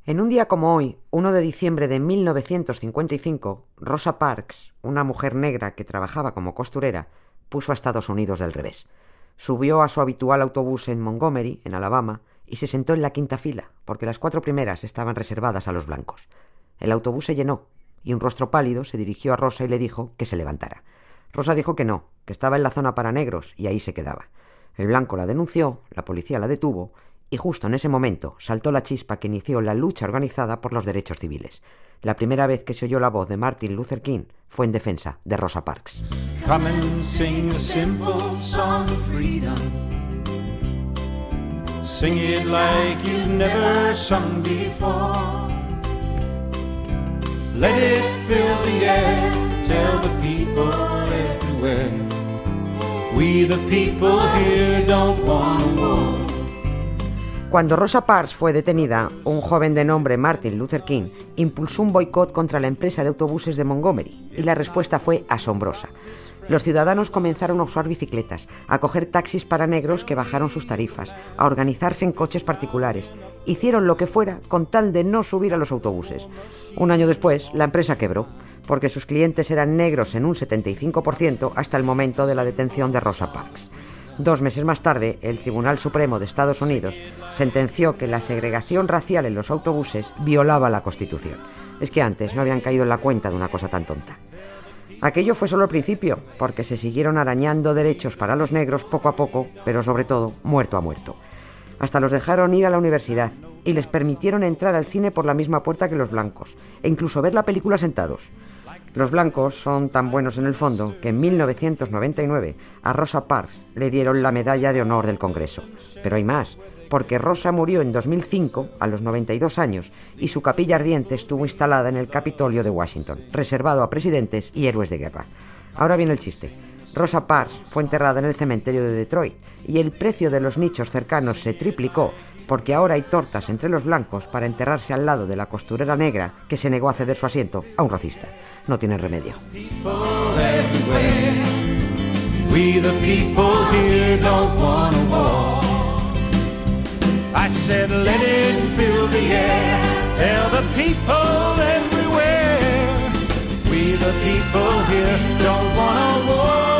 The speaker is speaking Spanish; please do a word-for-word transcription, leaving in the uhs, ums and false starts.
En un día como hoy, uno de diciembre de mil novecientos cincuenta y cinco, Rosa Parks, una mujer negra que trabajaba como costurera, puso a Estados Unidos del revés. Subió a su habitual autobús en Montgomery, en Alabama, y se sentó en la quinta fila, porque las cuatro primeras estaban reservadas a los blancos. El autobús se llenó, y un rostro pálido se dirigió a Rosa y le dijo que se levantara. Rosa dijo que no, que estaba en la zona para negros, y ahí se quedaba. El blanco la denunció, la policía la detuvo, y justo en ese momento saltó la chispa que inició la lucha organizada por los derechos civiles. La primera vez que se oyó la voz de Martin Luther King fue en defensa de Rosa Parks. Come and sing a simple song of freedom. Sing it like you've never sung before. Let it fill the air, tell the people everywhere. We the people here don't want a war. Cuando Rosa Parks fue detenida, un joven de nombre Martin Luther King impulsó un boicot contra la empresa de autobuses de Montgomery, y la respuesta fue asombrosa. Los ciudadanos comenzaron a usar bicicletas, a coger taxis para negros que bajaron sus tarifas, a organizarse en coches particulares. Hicieron lo que fuera con tal de no subir a los autobuses. Un año después, la empresa quebró, porque sus clientes eran negros en un setenta y cinco por ciento hasta el momento de la detención de Rosa Parks. Dos meses más tarde, el Tribunal Supremo de Estados Unidos sentenció que la segregación racial en los autobuses violaba la Constitución. Es que antes no habían caído en la cuenta de una cosa tan tonta. Aquello fue solo el principio, porque se siguieron arañando derechos para los negros poco a poco, pero sobre todo muerto a muerto. Hasta los dejaron ir a la universidad y les permitieron entrar al cine por la misma puerta que los blancos, e incluso ver la película sentados. Los blancos son tan buenos en el fondo que en mil novecientos noventa y nueve a Rosa Parks le dieron la Medalla de Honor del Congreso. Pero hay más, porque Rosa murió en dos mil cinco, a los noventa y dos años, y su capilla ardiente estuvo instalada en el Capitolio de Washington, reservado a presidentes y héroes de guerra. Ahora viene el chiste. Rosa Parks fue enterrada en el cementerio de Detroit, y el precio de los nichos cercanos se triplicó, porque ahora hay tortas entre los blancos para enterrarse al lado de la costurera negra que se negó a ceder su asiento a un racista. No tiene remedio. We the people here don't want a war. I said let it fill the air, tell the people everywhere. We the people here don't want a war.